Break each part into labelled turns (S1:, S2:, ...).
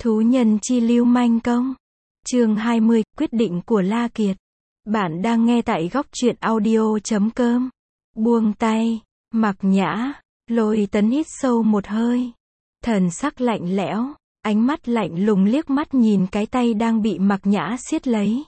S1: Thú nhân chi lưu manh công. Chương 20, quyết định của La Kiệt. Bạn đang nghe tại góc truyện audio.com. Buông tay, Mặc Nhã, Lôi Tấn hít sâu một hơi. Thần sắc lạnh lẽo, ánh mắt lạnh lùng liếc mắt nhìn cái tay đang bị Mặc Nhã siết lấy.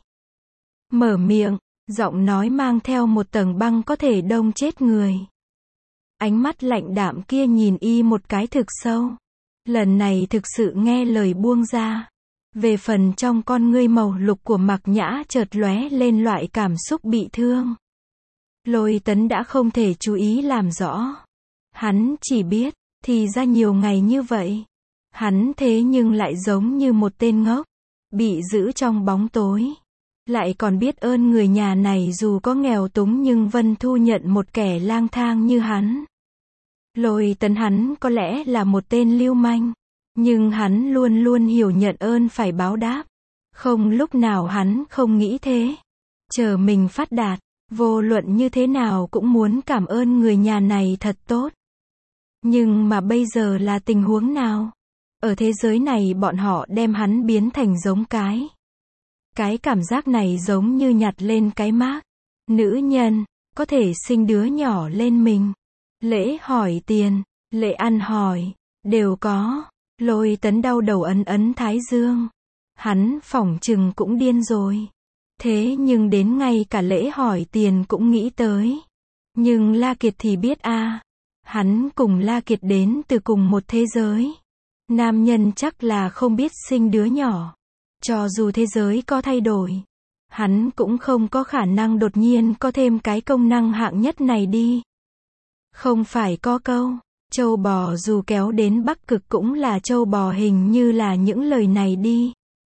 S1: Mở miệng, giọng nói mang theo một tầng băng có thể đông chết người. Ánh mắt lạnh đạm kia nhìn y một cái thực sâu. Lần này thực sự nghe lời buông ra. Về phần trong con ngươi màu lục của Mặc Nhã chợt lóe lên loại cảm xúc bị thương. Lôi Tấn đã không thể chú ý làm rõ. Hắn chỉ biết, thì ra nhiều ngày như vậy. Hắn thế nhưng lại giống như một tên ngốc, bị giữ trong bóng tối. Lại còn biết ơn người nhà này dù có nghèo túng nhưng vẫn thu nhận một kẻ lang thang như hắn. Lôi Tấn hắn có lẽ là một tên lưu manh, nhưng hắn luôn luôn hiểu nhận ơn phải báo đáp. Không lúc nào hắn không nghĩ thế. Chờ mình phát đạt, vô luận như thế nào cũng muốn cảm ơn người nhà này thật tốt. Nhưng mà bây giờ là tình huống nào? Ở thế giới này bọn họ đem hắn biến thành giống cái. Cái cảm giác này giống như nhặt lên cái mác. Nữ nhân, có thể sinh đứa nhỏ lên mình. Lễ hỏi tiền, lễ ăn hỏi, đều có. Lôi Tấn đau đầu ấn thái dương. Hắn phỏng chừng cũng điên rồi. Thế nhưng đến ngay cả lễ hỏi tiền cũng nghĩ tới. Nhưng La Kiệt thì biết hắn cùng La Kiệt đến từ cùng một thế giới. Nam nhân chắc là không biết sinh đứa nhỏ. Cho dù thế giới có thay đổi, hắn cũng không có khả năng đột nhiên có thêm cái công năng hạng nhất này đi. Không phải có câu, trâu bò dù kéo đến Bắc Cực cũng là trâu bò, hình như là những lời này đi.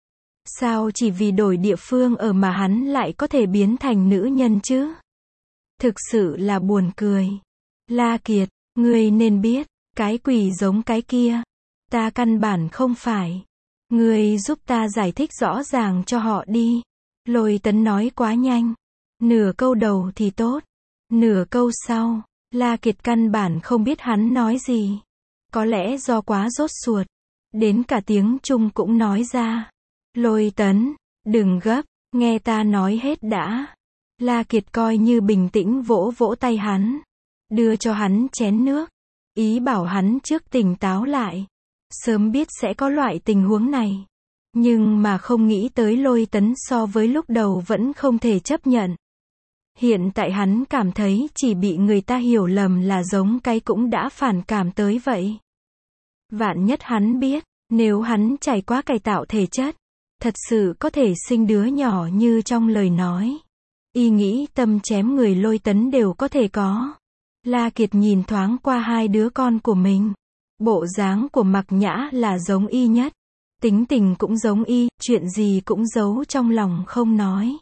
S1: Sao chỉ vì đổi địa phương ở mà hắn lại có thể biến thành nữ nhân chứ? Thực sự là buồn cười. La Kiệt, ngươi nên biết, cái quỷ giống cái kia, ta căn bản không phải. Ngươi giúp ta giải thích rõ ràng cho họ đi. Lôi Tấn nói quá nhanh. Nửa câu đầu thì tốt. Nửa câu sau, La Kiệt căn bản không biết hắn nói gì. Có lẽ do quá sốt ruột. Đến cả tiếng Trung cũng nói ra. Lôi Tấn, đừng gấp, nghe ta nói hết đã. La Kiệt coi như bình tĩnh vỗ vỗ tay hắn. Đưa cho hắn chén nước. Ý bảo hắn trước tỉnh táo lại. Sớm biết sẽ có loại tình huống này. Nhưng mà không nghĩ tới Lôi Tấn so với lúc đầu vẫn không thể chấp nhận. Hiện tại hắn cảm thấy chỉ bị người ta hiểu lầm là giống cái cũng đã phản cảm tới vậy. Vạn nhất hắn biết, nếu hắn trải qua cải tạo thể chất, thật sự có thể sinh đứa nhỏ như trong lời nói. Y nghĩ tâm chém người Lôi Tấn đều có thể có. La Kiệt nhìn thoáng qua hai đứa con của mình. Bộ dáng của Mặc Nhã là giống y nhất. Tính tình cũng giống y, chuyện gì cũng giấu trong lòng không nói.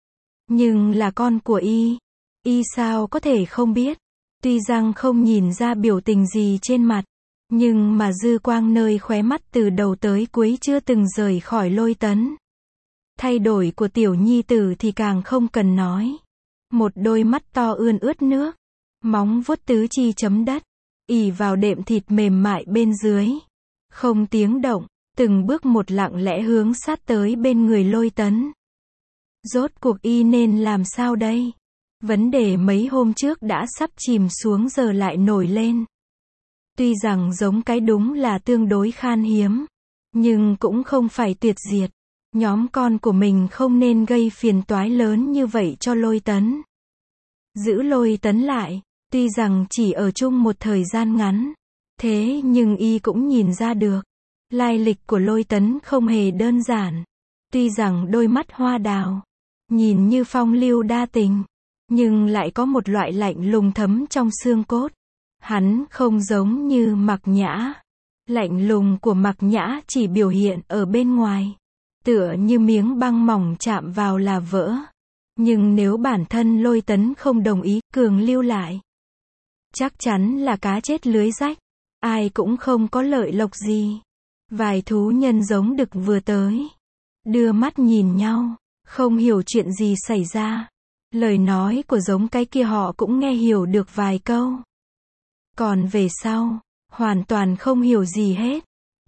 S1: Nhưng là con của y sao có thể không biết. Tuy rằng không nhìn ra biểu tình gì trên mặt, nhưng mà dư quang nơi khóe mắt từ đầu tới cuối chưa từng rời khỏi Lôi Tấn. Thay đổi của tiểu nhi tử thì càng không cần nói. Một đôi mắt to ươn ướt nước, móng vuốt tứ chi chấm đất, ỉ vào đệm thịt mềm mại bên dưới. Không tiếng động, từng bước một lặng lẽ hướng sát tới bên người Lôi Tấn. Rốt cuộc y nên làm sao đây? Vấn đề mấy hôm trước đã sắp chìm xuống giờ lại nổi lên. Tuy rằng giống cái đúng là tương đối khan hiếm, nhưng cũng không phải tuyệt diệt. Nhóm con của mình không nên gây phiền toái lớn như vậy cho Lôi Tấn. Giữ Lôi Tấn lại, tuy rằng chỉ ở chung một thời gian ngắn, thế nhưng y cũng nhìn ra được. Lai lịch của Lôi Tấn không hề đơn giản. Tuy rằng đôi mắt hoa đào, nhìn như phong lưu đa tình, nhưng lại có một loại lạnh lùng thấm trong xương cốt. Hắn không giống như Mặc Nhã. Lạnh lùng của Mặc Nhã chỉ biểu hiện ở bên ngoài. Tựa như miếng băng mỏng chạm vào là vỡ. Nhưng nếu bản thân Lôi Tấn không đồng ý, cường lưu lại, chắc chắn là cá chết lưới rách. Ai cũng không có lợi lộc gì. Vài thú nhân giống đực vừa tới. Đưa mắt nhìn nhau, không hiểu chuyện gì xảy ra. Lời nói của giống cái kia họ cũng nghe hiểu được vài câu. Còn về sau, hoàn toàn không hiểu gì hết.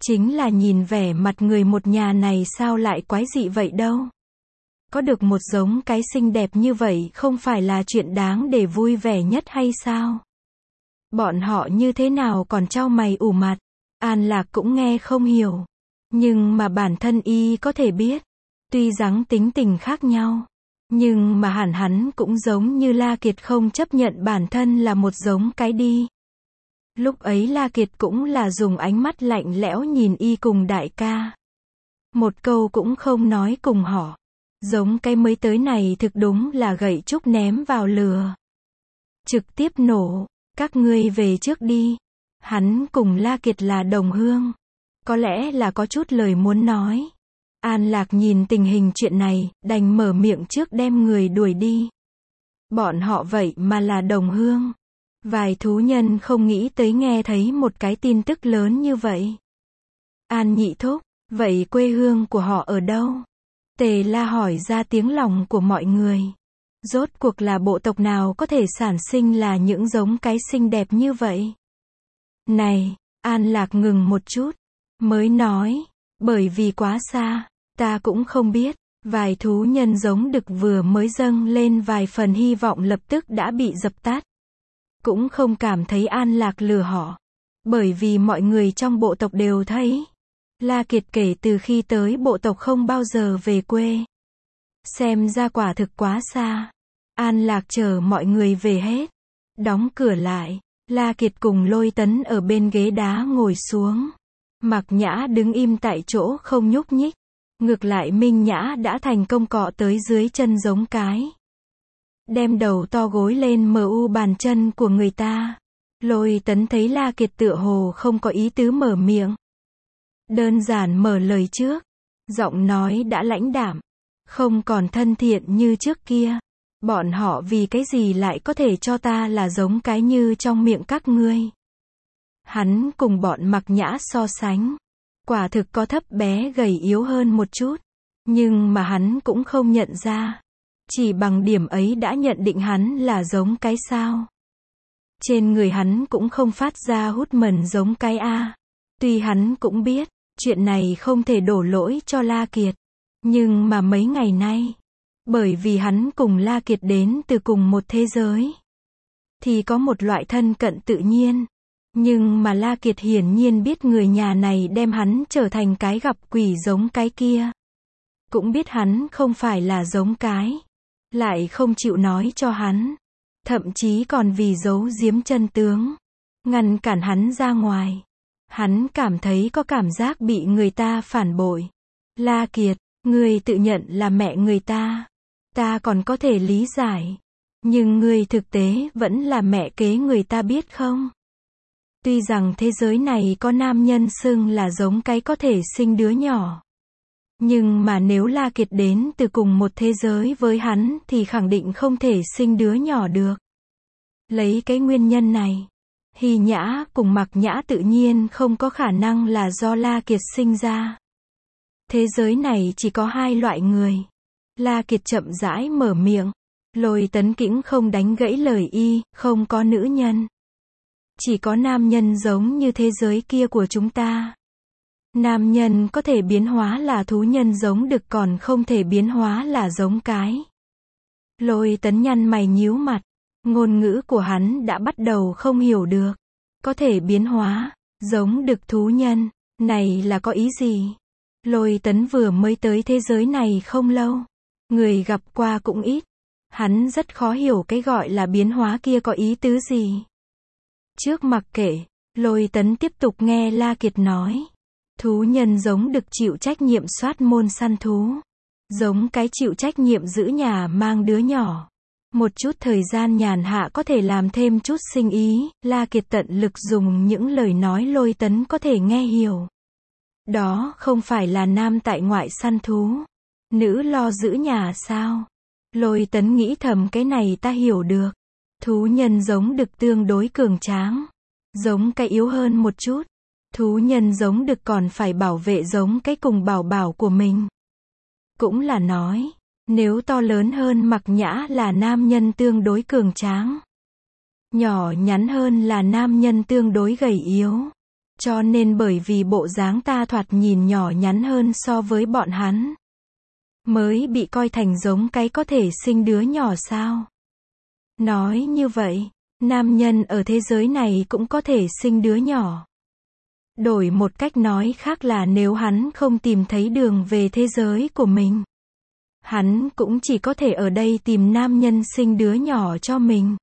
S1: Chính là nhìn vẻ mặt người một nhà này sao lại quái dị vậy đâu. Có được một giống cái xinh đẹp như vậy không phải là chuyện đáng để vui vẻ nhất hay sao? Bọn họ như thế nào còn chau mày ủ mặt? An Lạc cũng nghe không hiểu. Nhưng mà bản thân y có thể biết. Tuy rằng tính tình khác nhau. Nhưng mà hẳn hắn cũng giống như La Kiệt không chấp nhận bản thân là một giống cái đi. Lúc ấy La Kiệt cũng là dùng ánh mắt lạnh lẽo nhìn y cùng đại ca. Một câu cũng không nói cùng họ. Giống cái mới tới này thực đúng là gậy trúc ném vào lửa. Trực tiếp nổ, các ngươi về trước đi. Hắn cùng La Kiệt là đồng hương. Có lẽ là có chút lời muốn nói. An Lạc nhìn tình hình chuyện này, đành mở miệng trước đem người đuổi đi. Bọn họ vậy mà là đồng hương. Vài thú nhân không nghĩ tới nghe thấy một cái tin tức lớn như vậy. An Nhị Thúc, vậy quê hương của họ ở đâu? Tề La hỏi ra tiếng lòng của mọi người. Rốt cuộc là bộ tộc nào có thể sản sinh là những giống cái xinh đẹp như vậy? Này, An Lạc ngừng một chút, mới nói, bởi vì quá xa, ta cũng không biết. Vài thú nhân giống đực vừa mới dâng lên vài phần hy vọng lập tức đã bị dập tắt. Cũng không cảm thấy An Lạc lừa họ. Bởi vì mọi người trong bộ tộc đều thấy. La Kiệt kể từ khi tới bộ tộc không bao giờ về quê. Xem ra quả thực quá xa. An Lạc chờ mọi người về hết. Đóng cửa lại. La Kiệt cùng Lôi Tấn ở bên ghế đá ngồi xuống. Mạc Nhã đứng im tại chỗ không nhúc nhích. Ngược lại Minh Nhã đã thành công cọ tới dưới chân giống cái. Đem đầu to gối lên mu bàn chân của người ta. Lôi Tấn thấy La Kiệt tựa hồ không có ý tứ mở miệng. Đơn giản mở lời trước. Giọng nói đã lãnh đạm. Không còn thân thiện như trước kia. Bọn họ vì cái gì lại có thể cho ta là giống cái như trong miệng các ngươi. Hắn cùng bọn Mạc Nhã so sánh. Quả thực có thấp bé gầy yếu hơn một chút. Nhưng mà hắn cũng không nhận ra. Chỉ bằng điểm ấy đã nhận định hắn là giống cái sao. Trên người hắn cũng không phát ra hút mẩn giống cái A. Tuy hắn cũng biết, chuyện này không thể đổ lỗi cho La Kiệt. Nhưng mà mấy ngày nay, bởi vì hắn cùng La Kiệt đến từ cùng một thế giới, thì có một loại thân cận tự nhiên. Nhưng mà La Kiệt hiển nhiên biết người nhà này đem hắn trở thành cái gặp quỷ giống cái kia. Cũng biết hắn không phải là giống cái. Lại không chịu nói cho hắn. Thậm chí còn vì giấu giếm chân tướng. Ngăn cản hắn ra ngoài. Hắn cảm thấy có cảm giác bị người ta phản bội. La Kiệt, ngươi tự nhận là mẹ người ta. Ta còn có thể lý giải. Nhưng ngươi thực tế vẫn là mẹ kế người ta biết không? Tuy rằng thế giới này có nam nhân xưng là giống cái có thể sinh đứa nhỏ. Nhưng mà nếu La Kiệt đến từ cùng một thế giới với hắn thì khẳng định không thể sinh đứa nhỏ được. Lấy cái nguyên nhân này, Hy Nhã cùng Mạc Nhã tự nhiên không có khả năng là do La Kiệt sinh ra. Thế giới này chỉ có hai loại người. La Kiệt chậm rãi mở miệng. Lôi Tấn Kĩnh không đánh gãy lời y, không có nữ nhân. Chỉ có nam nhân giống như thế giới kia của chúng ta. Nam nhân có thể biến hóa là thú nhân giống đực còn không thể biến hóa là giống cái. Lôi Tấn nhăn mày nhíu mặt. Ngôn ngữ của hắn đã bắt đầu không hiểu được. Có thể biến hóa, giống đực thú nhân, này là có ý gì? Lôi Tấn vừa mới tới thế giới này không lâu. Người gặp qua cũng ít. Hắn rất khó hiểu cái gọi là biến hóa kia có ý tứ gì. Trước mặc kệ, Lôi Tấn tiếp tục nghe La Kiệt nói. Thú nhân giống đực chịu trách nhiệm soát môn săn thú. Giống cái chịu trách nhiệm giữ nhà mang đứa nhỏ. Một chút thời gian nhàn hạ có thể làm thêm chút sinh ý. La Kiệt tận lực dùng những lời nói Lôi Tấn có thể nghe hiểu. Đó không phải là nam tại ngoại săn thú. Nữ lo giữ nhà sao? Lôi Tấn nghĩ thầm cái này ta hiểu được. Thú nhân giống đực tương đối cường tráng. Giống cái yếu hơn một chút. Thú nhân giống đực còn phải bảo vệ giống cái cùng bảo bảo của mình. Cũng là nói, nếu to lớn hơn Mạc Nhã là nam nhân tương đối cường tráng. Nhỏ nhắn hơn là nam nhân tương đối gầy yếu. Cho nên bởi vì bộ dáng ta thoạt nhìn nhỏ nhắn hơn so với bọn hắn, mới bị coi thành giống cái có thể sinh đứa nhỏ sao? Nói như vậy, nam nhân ở thế giới này cũng có thể sinh đứa nhỏ. Đổi một cách nói khác là nếu hắn không tìm thấy đường về thế giới của mình, hắn cũng chỉ có thể ở đây tìm nam nhân sinh đứa nhỏ cho mình.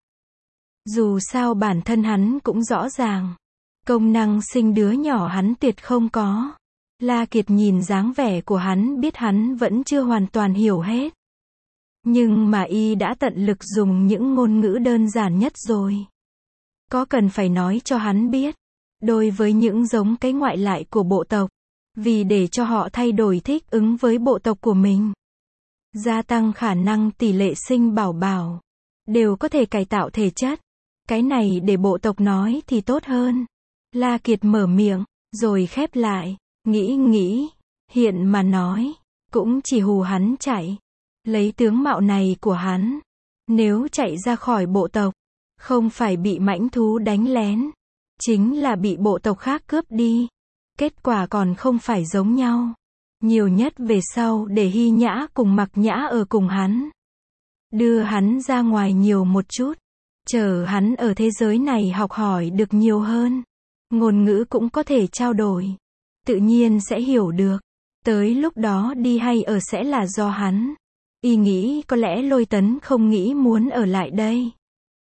S1: Dù sao bản thân hắn cũng rõ ràng, công năng sinh đứa nhỏ hắn tuyệt không có. La Kiệt nhìn dáng vẻ của hắn biết hắn vẫn chưa hoàn toàn hiểu hết. Nhưng mà y đã tận lực dùng những ngôn ngữ đơn giản nhất rồi. Có cần phải nói cho hắn biết, đối với những giống cái ngoại lại của bộ tộc, vì để cho họ thay đổi thích ứng với bộ tộc của mình, gia tăng khả năng tỷ lệ sinh bảo bảo, đều có thể cải tạo thể chất. Cái này để bộ tộc nói thì tốt hơn. La Kiệt mở miệng, rồi khép lại, nghĩ, hiện mà nói, cũng chỉ hù hắn chạy. Lấy tướng mạo này của hắn, nếu chạy ra khỏi bộ tộc, không phải bị mãnh thú đánh lén, chính là bị bộ tộc khác cướp đi. Kết quả còn không phải giống nhau. Nhiều nhất về sau để Hy Nhã cùng Mặc Nhã ở cùng hắn. Đưa hắn ra ngoài nhiều một chút. Chờ hắn ở thế giới này học hỏi được nhiều hơn. Ngôn ngữ cũng có thể trao đổi. Tự nhiên sẽ hiểu được. Tới lúc đó đi hay ở sẽ là do hắn. Y nghĩ có lẽ Lôi Tấn không nghĩ muốn ở lại đây.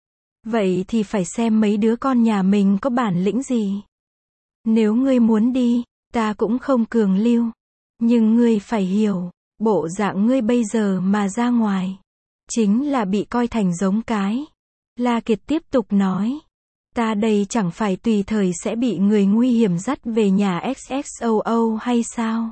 S1: Vậy thì phải xem mấy đứa con nhà mình có bản lĩnh gì. Nếu ngươi muốn đi, ta cũng không cường lưu. Nhưng ngươi phải hiểu, bộ dạng ngươi bây giờ mà ra ngoài, chính là bị coi thành giống cái. La Kiệt tiếp tục nói. Ta đây chẳng phải tùy thời sẽ bị người nguy hiểm dắt về nhà XXOO hay sao?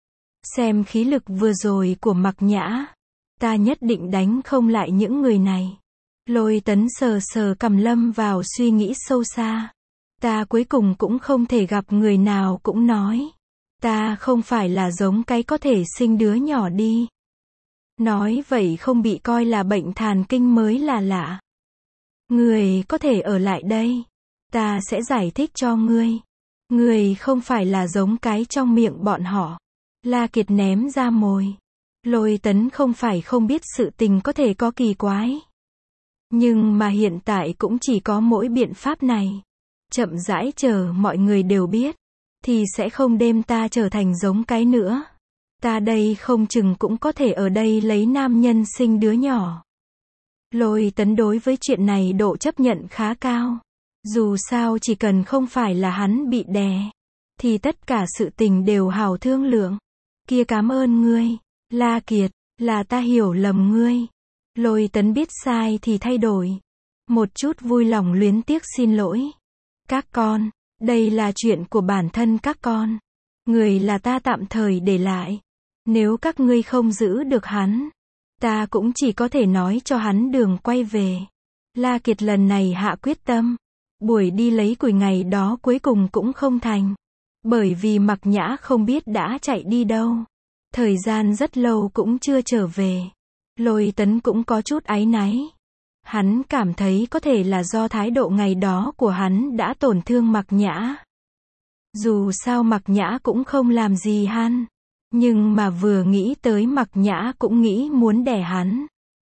S1: Xem khí lực vừa rồi của Mặc Nhã, ta nhất định đánh không lại những người này. Lôi Tấn sờ sờ cằm lâm vào suy nghĩ sâu xa. Ta cuối cùng cũng không thể gặp người nào cũng nói. Ta không phải là giống cái có thể sinh đứa nhỏ đi. Nói vậy không bị coi là bệnh thần kinh mới là lạ. Người có thể ở lại đây. Ta sẽ giải thích cho ngươi. Ngươi không phải là giống cái trong miệng bọn họ. La Kiệt ném ra mồi. Lôi Tấn không phải không biết sự tình có thể có kỳ quái. Nhưng mà hiện tại cũng chỉ có mỗi biện pháp này. Chậm rãi chờ mọi người đều biết. Thì sẽ không đem ta trở thành giống cái nữa. Ta đây không chừng cũng có thể ở đây lấy nam nhân sinh đứa nhỏ. Lôi Tấn đối với chuyện này độ chấp nhận khá cao. Dù sao chỉ cần không phải là hắn bị đè, thì tất cả sự tình đều hảo thương lượng. Kia cảm ơn ngươi, La Kiệt, là ta hiểu lầm ngươi. Lôi Tấn biết sai thì thay đổi. Một chút vui lòng luyến tiếc xin lỗi. Các con, đây là chuyện của bản thân các con. Người là ta tạm thời để lại. Nếu các ngươi không giữ được hắn, ta cũng chỉ có thể nói cho hắn đường quay về. La Kiệt lần này hạ quyết tâm. Buổi đi lấy củi ngày đó cuối cùng cũng không thành. Bởi vì Mặc Nhã không biết đã chạy đi đâu. Thời gian rất lâu cũng chưa trở về. Lôi Tấn cũng có chút áy náy. Hắn cảm thấy có thể là do thái độ ngày đó của hắn đã tổn thương Mặc Nhã. Dù sao Mặc Nhã cũng không làm gì hắn. Nhưng mà vừa nghĩ tới Mặc Nhã cũng nghĩ muốn đẻ hắn.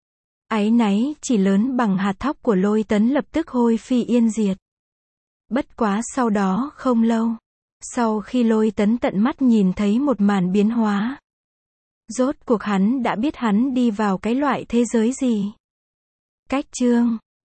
S1: Áy náy chỉ lớn bằng hạt thóc của Lôi Tấn lập tức hôi phi yên diệt. Bất quá sau đó không lâu. Sau khi Lôi Tấn tận mắt nhìn thấy một màn biến hóa. Rốt cuộc hắn đã biết hắn đi vào cái loại thế giới gì. Cách chương